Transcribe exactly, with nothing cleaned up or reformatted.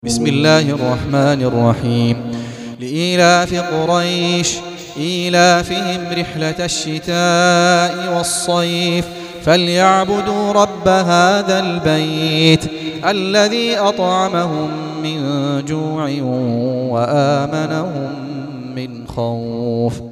بسم الله الرحمن الرحيم. لإيلاف قريش إيلافهم رحلة الشتاء والصيف فليعبدوا رب هذا البيت الذي أطعمهم من جوع وآمنهم من خوف.